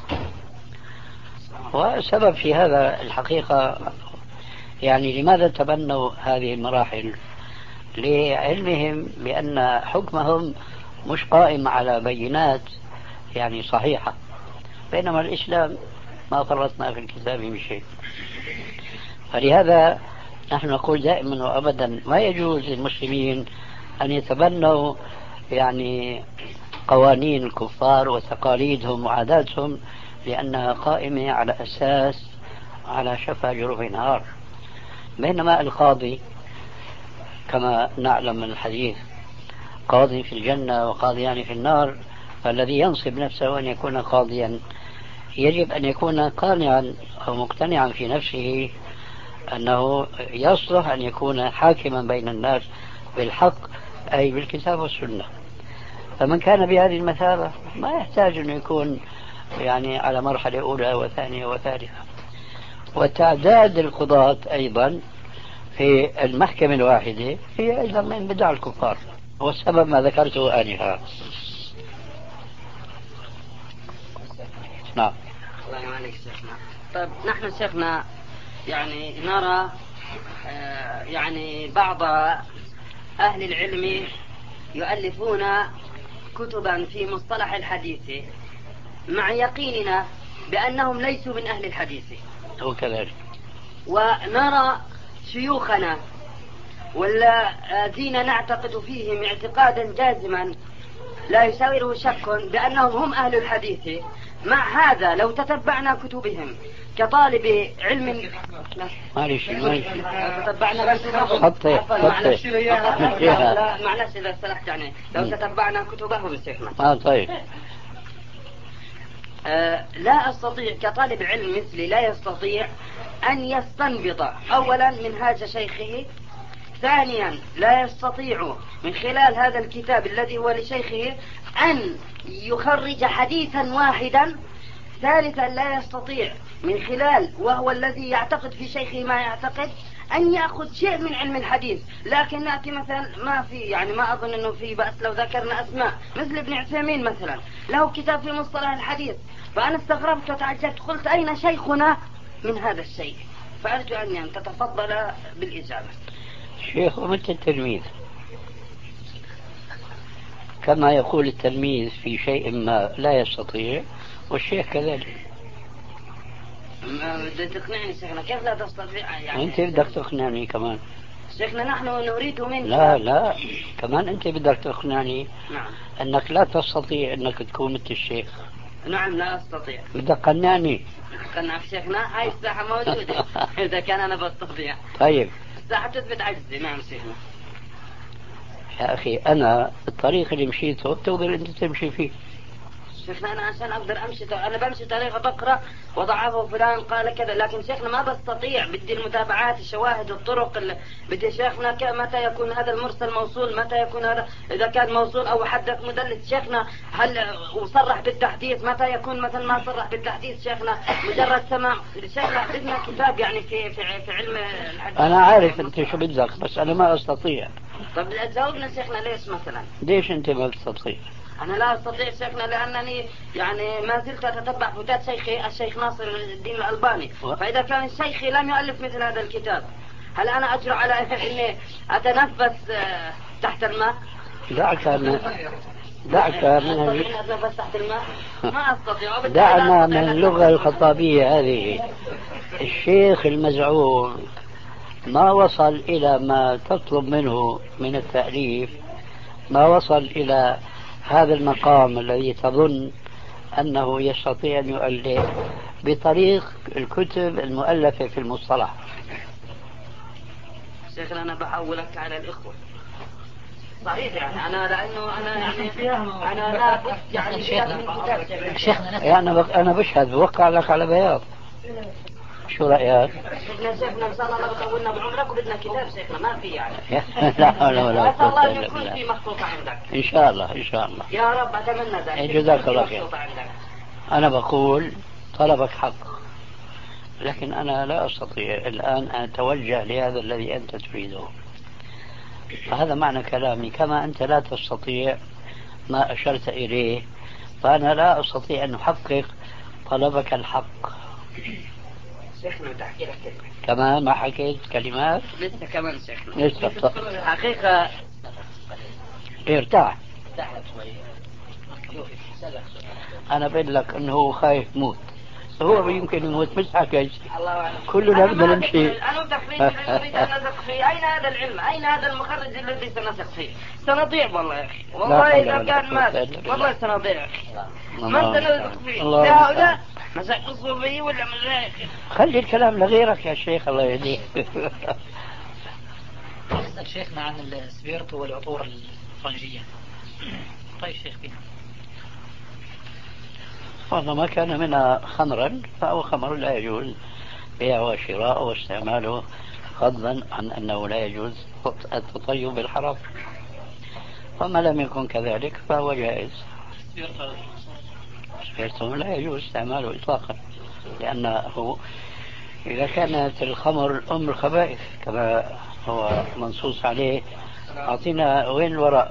والسبب في هذا الحقيقة يعني لماذا تبنوا هذه المراحل؟ لعلمهم بأن حكمهم مش قائم على بينات يعني صحيحة، بينما الإسلام ما فرطنا في الكتاب من شيء. فلهذا نحن نقول دائما وأبدا ما يجوز للمسلمين أن يتبنوا يعني قوانين الكفار وتقاليدهم وعاداتهم لأنها قائمة على أساس على شفا جروف نهار. بينما القاضي كما نعلم من الحديث قاضي في الجنة وقاضيان في النار، فالذي ينصب نفسه أن يكون قاضيا يجب أن يكون قانعا أو مقتنعا في نفسه أنه يصلح أن يكون حاكما بين الناس بالحق، أي بالكتاب والسنة. فمن كان بهذه المثابة ما يحتاج أن يكون يعني على مرحلة أولى وثانية وثالثة. وتعداد القضاة أيضا في المحكمة الواحدة هي أيضا من بدع الكفار، والسبب ما ذكرته آنفا. نعم. الله يعينك شيخنا. طيب نحن شيخنا يعني نرى آه يعني بعض أهل العلم يؤلفون كتبا في مصطلح الحديث مع يقيننا بأنهم ليسوا من أهل الحديث، هو كذلك. ونرى شيوخنا ولا دين نعتقد فيهم اعتقادا جازما لا يساوره شك بأنهم هم أهل الحديث، مع هذا لو تتبعنا كتبهم كطالب علم معلش معلش تتبعنا كتبهم خطي معلش خطي لا معلش إذا سلحت يعني لو تتبعنا كتبهم شيخنا اه طيب آه لا أستطيع كطالب علم مثلي لا يستطيع أن يستنبط أولا منهاج شيخه، ثانيا لا يستطيع من خلال هذا الكتاب الذي هو لشيخه أن يخرج حديثا واحدا، ثالثا لا يستطيع من خلال وهو الذي يعتقد في شيخه ما يعتقد أن يأخذ شيء من علم الحديث. لكن نأتي مثلا ما في يعني ما أظن أنه في بأس لو ذكرنا أسماء مثل ابن عثيمين مثلا له كتاب في مصطلح الحديث، فأنا استغربت وتعجبت قلت أين شيخنا من هذا الشيء؟ فأرجو أن تتفضل بالإجابة. شيخ ومتى التلميذ كما يقول التلميذ في شيء ما لا يستطيع والشيخ كذلك. ما بدك تقنعني شيخنا كيف لا تستطيع يعني؟ وانت بدك تقنعني كمان. شيخنا نحن نريد منك لا لا كمان انت بدك تقنعني. نعم. انك لا تستطيع انك تكون مثل الشيخ. نعم لا استطيع. بدك قنعني. قنعك شيخنا هاي الساحة موجودة اذا كان انا بستطيع. طيب الساحة تثبت عجزي. نعم شيخنا. يا اخي انا الطريق اللي مشيته بتقدر انت تمشي فيه. شيخنا أنا عشان أقدر أمشي أنا بمشي طريقة بقرأ وضعفه فلان قال كذا، لكن شيخنا ما بستطيع بدي المتابعات الشواهد الطرق اللي بدي شيخنا متى يكون هذا المرسل موصول متى يكون هذا إذا كان موصول أو حدث مدلس شيخنا هل وصرح بالتحديث متى يكون مثلا ما صرح بالتحديث شيخنا مجرد سماع. شيخنا بدنا كتاب يعني في في في علم الحديث. أنا عارف أنت شو بدك بس أنا ما أستطيع. طب جاوبنا شيخنا ليش مثلا؟ ليش أنت ما تستطيع؟ أنا لا أستطيع شيخنا لأنني يعني ما زلت أتتبع فتاة شيخي الشيخ ناصر الدين الألباني، فإذا كان الشيخ لم يؤلف مثل هذا الكتاب هل أنا أجرؤ على أني أتنفس تحت الماء؟ دعك من دعك من أتنفس تحت الماء؟ ما أستطيع. دعنا من اللغة الخطابية هذه. الشيخ المزعوم ما وصل إلى ما تطلب منه من التأليف، ما وصل إلى هذا المقام الذي تظن أنه يستطيع أن يؤلف بطريق الكتب المؤلفة في المصطلح. شيخنا أنا بحولك على الإخوة صحيح يعني أنا لأنه أنا يعني أنا لا بد يعني شيخنا يعني أنا بشهد بوقع لك على بياض. شو رأيك؟ شيخنا شيخنا إن شاء الله لو طولنا بعمرك وبدنا كتاب شيخنا ما في يعني. لا حول ولا قوة قوة إلا إلا بالله. في مخطوطة عندك. إن شاء الله إن شاء الله. يا رب أتمنى ذلك. جزاك الله خير. أنا بقول طلبك حق، لكن أنا لا أستطيع الآن أن أتوجه لهذا الذي أنت تريده. فهذا معنى كلامي، كما أنت لا تستطيع ما أشرت إليه فأنا لا أستطيع أن أحقق طلبك الحق. شيخنا تحكي لك كلمة. كمان ما حكيت كلمات؟ لسه كمان شيخنا. لسه حقيقة ارتاح. أنا بقول لك أنه هو خايف موت، هو يمكن يموت مش حكي كلنا بدنا نمشي. أنا تقريبا أريد أن نثق فيه. أين هذا العلم؟ أين هذا المخرج الذي سنثق فيه؟ سنضيع والله يا أخي والله إذا كان مات والله سنضيع يا أخي. من سنثق فيه؟ هؤلاء مساك الصوفية ولا مشايخ؟ خلي الكلام لغيرك يا شيخ الله يهديك. نسأل شيخنا عن السبيرتو والعطور الفرنجية. طيب شيخ فيها والله ما كان منها خمرا فهو خمر لا يجوز بيعه وشراءه واستعماله، فضلا عن أنه لا يجوز التطيب بالحرام، وما لم يكن كذلك فهو جائز. سبيرتو لا يجوز استعماله إطلاقا، لأنه إذا كانت الخمر أم الخبائث كما هو منصوص عليه. أعطينا وين الوراء.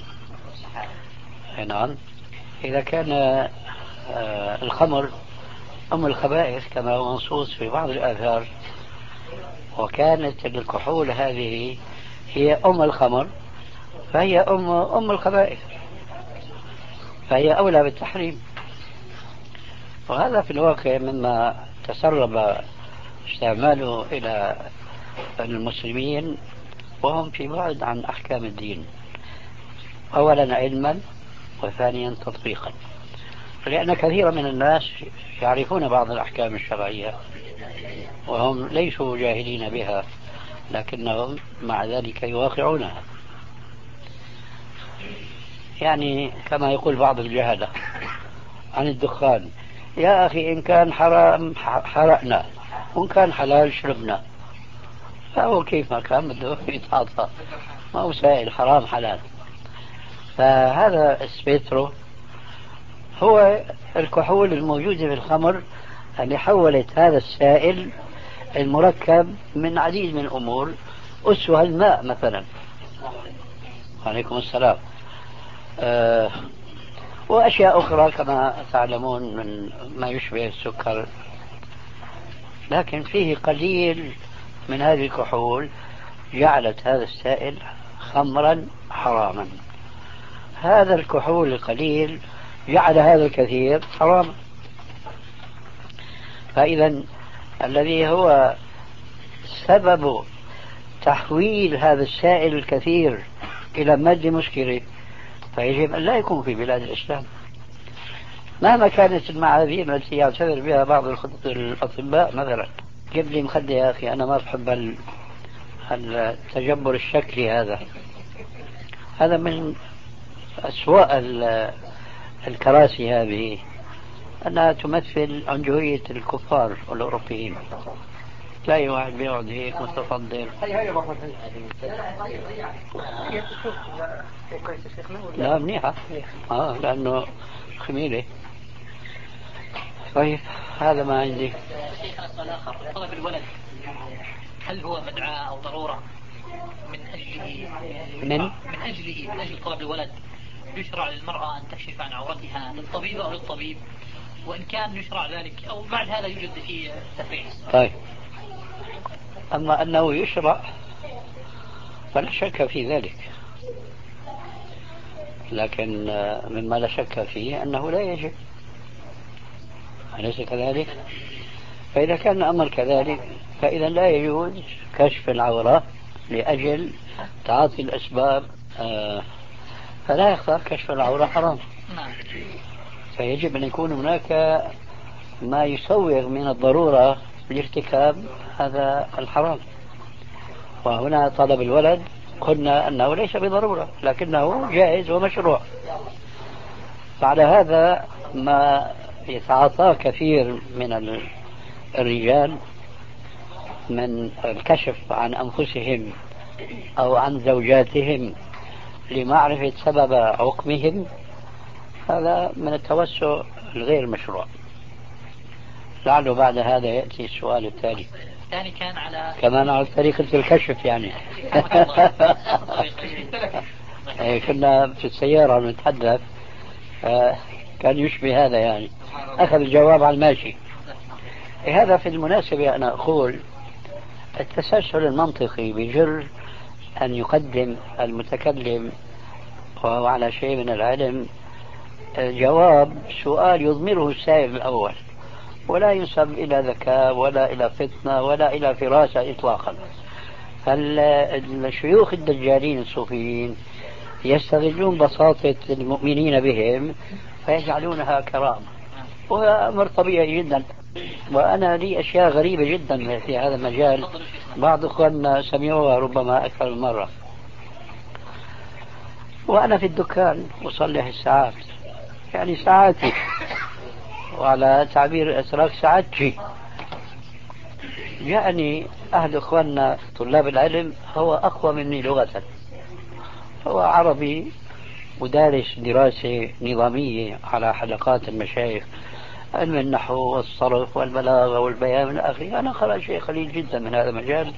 نعم إذا كان آه الخمر أم الخبائث كما هو منصوص في بعض الآثار، وكانت الكحول هذه هي أم الخمر فهي أم أم الخبائث، فهي أولى بالتحريم. وهذا في الواقع مما تسرب استعماله إلى المسلمين وهم في بعد عن أحكام الدين، أولا علما وثانيا تطبيقا، لأن كثيرا من الناس يعرفون بعض الأحكام الشرعية وهم ليسوا جاهلين بها، لكنهم مع ذلك يواقعونها. يعني كما يقول بعض الجهلة عن الدخان: يا أخي إن كان حرام حرقنا وإن كان حلال شربنا. فهو كيف ما كان بده يتعاطى، ما هو سائل حرام حلال. فهذا السبيترو هو الكحول الموجودة في الخمر اللي حولت هذا السائل المركب من عديد من الأمور، أسوأ الماء مثلا. عليكم السلام. أه وأشياء أخرى كما تعلمون من ما يشبه السكر، لكن فيه قليل من هذه الكحول جعلت هذا السائل خمرا حراما. هذا الكحول القليل جعل هذا الكثير حراما. فإذا الذي هو سبب تحويل هذا السائل الكثير إلى مادة مسكرة فيجب أن لا يكون في بلاد الإسلام، مهما كانت المعاذير التي يعتبر بها بعض الأطباء. مثلا جيب لي مخدة يا أخي، أنا ما بحب التجبر الشكلي هذا. هذا من أسوأ الكراسي هذه، أنها تمثل عنجهية الكفار والأوروبيين. تلاقي واحد بيقعد هيك متفضل. لا منيحة، آه لأنه خميلة. طيب هذا ما عندي. شيخنا سؤال آخر، طلب الولد هل هو مدعاة أو ضرورة من أجله من من أجله من أجل طلب الولد يشرع للمرأة أن تكشف عن عورتها للطبيب أو للطبيب، وإن كان يشرع ذلك أو بعد هذا يوجد فيه تفريع؟ طيب، أما أنه يشرع فلا شك في ذلك، لكن مما لا شك فيه أنه لا يجب، أليس كذلك؟ فإذا كان الأمر كذلك فإذا لا يجوز كشف العورة لأجل تعاطي الأسباب، آه فلا يختار كشف العورة حرام. فيجب أن يكون هناك ما يسوغ من الضرورة لارتكاب هذا الحرام. وهنا طلب الولد قلنا أنه ليس بضرورة لكنه جائز ومشروع. بعد هذا ما يتعاطى كثير من الرجال من الكشف عن أنفسهم أو عن زوجاتهم لمعرفة سبب عقمهم، هذا من التوسع الغير مشروع. لعله بعد هذا يأتي السؤال التالي. الثاني كان على كمان على طريقة الكشف يعني. كنا في السيارة نتحدث كان يشبه هذا يعني، أخذ الجواب على الماشي. هذا في المناسبة أنا أقول التسلسل المنطقي بجر أن يقدم المتكلم وهو على شيء من العلم جواب سؤال يضمره السائل الأول، ولا ينسب إلى ذكاء ولا إلى فتنة ولا إلى فراسة إطلاقا. فالشيوخ الدجالين الصوفيين يستغلون بساطة المؤمنين بهم فيجعلونها كرامة، وهذا أمر طبيعي جدا. وأنا لي أشياء غريبة جدا في هذا المجال، بعض أخواننا سمعوها ربما أكثر من مرة. وأنا في الدكان أصلح الساعات، يعني ساعاتي، وعلى تعبير الأسراك ساعتي. يعني أهل أخواننا طلاب العلم هو أقوى مني لغة، هو عربي ودارس دراسة نظامية على حلقات المشايخ، علم النحو والصرف والبلاغة والبيان من آخره. أنا قرأ شيء قليل جدا من هذا المجال،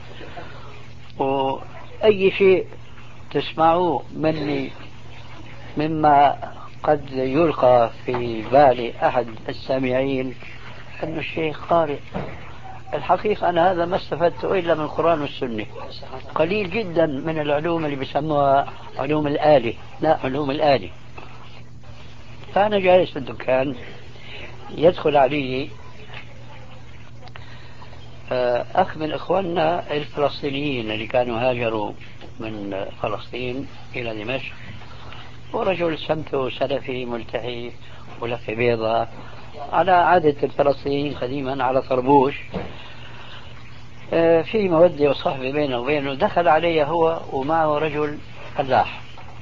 وأي شيء تسمعوه مني مما قد يلقى في بال أحد السامعين أن الشيخ قارئ. الحقيقة أنا هذا ما استفدته إلا من القرآن والسنة، قليل جدا من العلوم اللي بيسموها علوم الآلة، لا علوم الآلة. فأنا جالس في الدكان، يدخل علي أخ من إخواننا الفلسطينيين اللي كانوا هاجروا من فلسطين إلى دمشق، ورجل سمته سلفي ملتحي ولفة بيضاء على عادة الفلسطينيين قديما على طربوش، في مودة وصحبة بينه وبينه. دخل علي هو ومعه رجل فلاح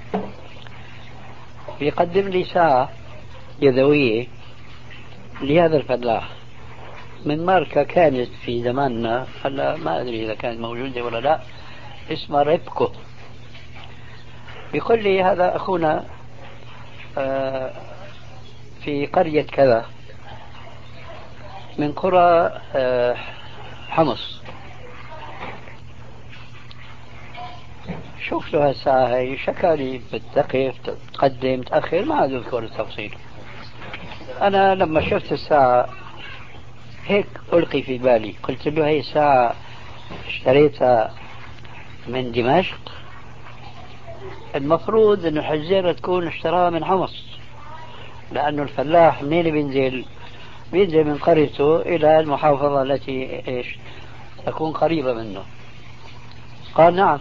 يقدم لي ساعة يدوية لهذا الفلاح من ماركة كانت في زماننا، هلا ما أدري إذا كانت موجودة ولا لا، اسمها ريبكو. يقول لي هذا أخونا في قرية كذا من قرى حمص، شوف له هالساعة هي شكالي بتقف تقدم تأخر ما أذكر التفصيل. أنا لما شفت الساعة هيك ألقي في بالي، قلت له هي ساعة اشتريتها من دمشق، المفروض أنه حزيرة تكون اشتراها من حمص، لأنه الفلاح منين بينزل؟ بينزل من قريته إلى المحافظة التي إيش تكون قريبة منه. قال نعم.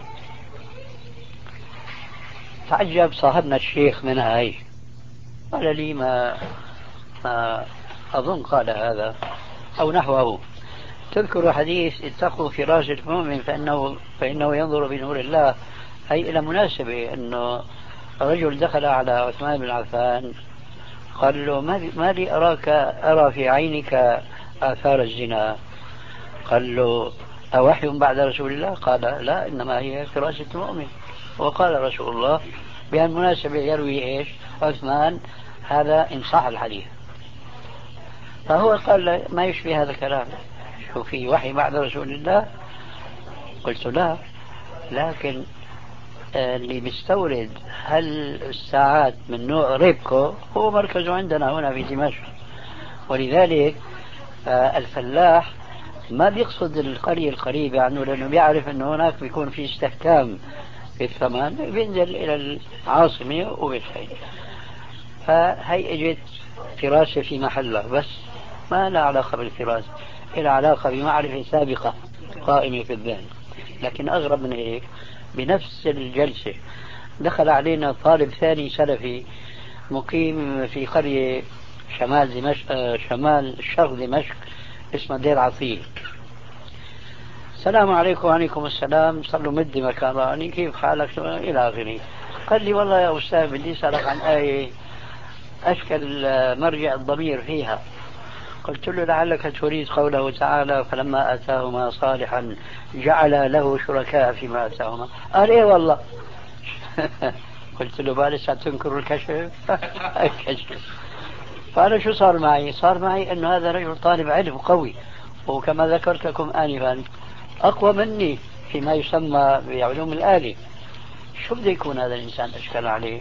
تعجب صاحبنا الشيخ منها هي، قال لي ما, ما أظن قال هذا أو نحوه. تذكر حديث اتقوا فراش المؤمن فإنه, فإنه ينظر بنور الله، أي إلى مناسبة أنه رجل دخل على عثمان بن عفان قال له ما لي أراك أرى في عينك آثار الزنا؟ قال له أوحي بعد رسول الله؟ قال لا، إنما هي فراسة المؤمن. وقال رسول الله بهالمناسبة يروي إيش عثمان هذا إن صح الحديث. فهو قال ما يشبه هذا الكلام، شو في وحي بعد رسول الله؟ قلت لا، لكن اللي بيستورد هالساعات من نوع ريبكو هو مركزه عندنا هنا في دمشق، ولذلك الفلاح ما بيقصد القرية القريبة عنه، لأنه بيعرف أنه هناك بيكون في استحكام في الثمن، بينزل إلى العاصمة وبيشتري. فهي اجت فراسة في محلها، بس ما لها علاقة بالفراسة، إلى علاقة بمعرفة سابقة قائمة في الذهن. لكن أغرب من هيك، بنفس الجلسة دخل علينا طالب ثاني سلفي مقيم في قرية شمال دمشق، شمال شرق دمشق، اسمه دير عطيل. السلام عليكم. وعليكم السلام. صار له مدة ما كان راني، كيف حالك إلى آخره. قال لي والله يا أستاذ بدي أسألك عن آية أشكل مرجع الضمير فيها. قلت له لعلك تريد قوله تعالى فلما آتاهما صالحا جعل له شركاء فيما آتاهما. قال إيه والله. قلت له بالس تنكر الكشف. الكشف. فأنا شو صار معي؟ صار معي أنه هذا رجل طالب علم قوي، وكما ذكرت لكم آنفا أقوى مني فيما يسمى بعلوم الآلة. شو بده يكون هذا الإنسان أشكال عليه؟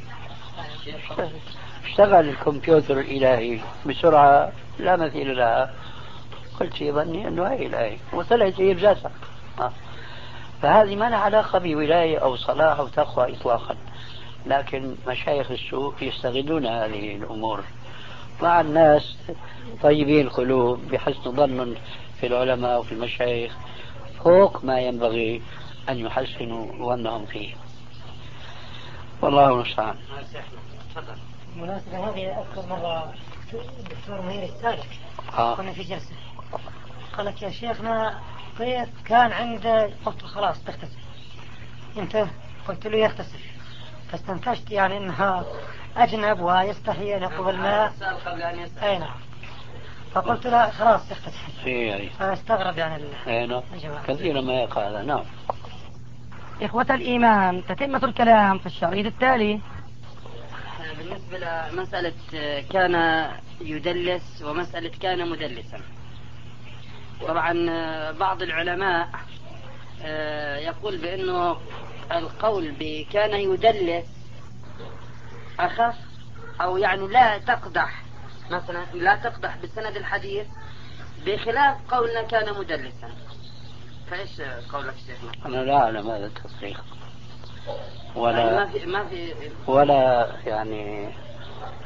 اشتغل الكمبيوتر الإلهي بسرعة لا مثيل لها. قلت في ظني أنه هي الآية، وطلعت هي بذاتها. فهذه ما لها علاقة بولاية أو صلاح أو تقوى إطلاقا، لكن مشايخ السوء يستغلون هذه الأمور مع الناس طيبين القلوب بحسن ظن في العلماء وفي المشايخ فوق ما ينبغي أن يحسنوا ظنهم فيه. والله المستعان. بالمناسبة هذه أذكر مرة الدكتور منير السالك آه. كنا في جلسة قال لك يا شيخنا طيب كان عنده، قلت خلاص تغتسل انت؟ قلت له يغتسل، فاستنتجت يعني انها اجنب ويستحي ان يطلب الماء. اي نعم. فقلت له خلاص تغتسل. فاستغرب يعني ال... كثيرا ما يقع هذا. نعم. إخوة الإيمان، تتمة الكلام في الشريط التالي. بالنسبة لمسألة كان يدلس ومسألة كان مدلسا، طبعا بعض العلماء يقول بأنه القول بكان يدلس أخف، أو يعني لا تقدح مثلا لا تقدح بسند الحديث، بخلاف قولنا كان مدلسا. فإيش قولك شيخنا؟ أنا لا أعلم هذا التصريح ولا يعني ما في ما في ولا يعني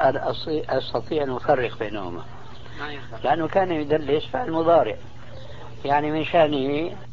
أستطيع أن أفرق بينهما، لأنه كان يدلس فعل مضارع، يعني من شأنه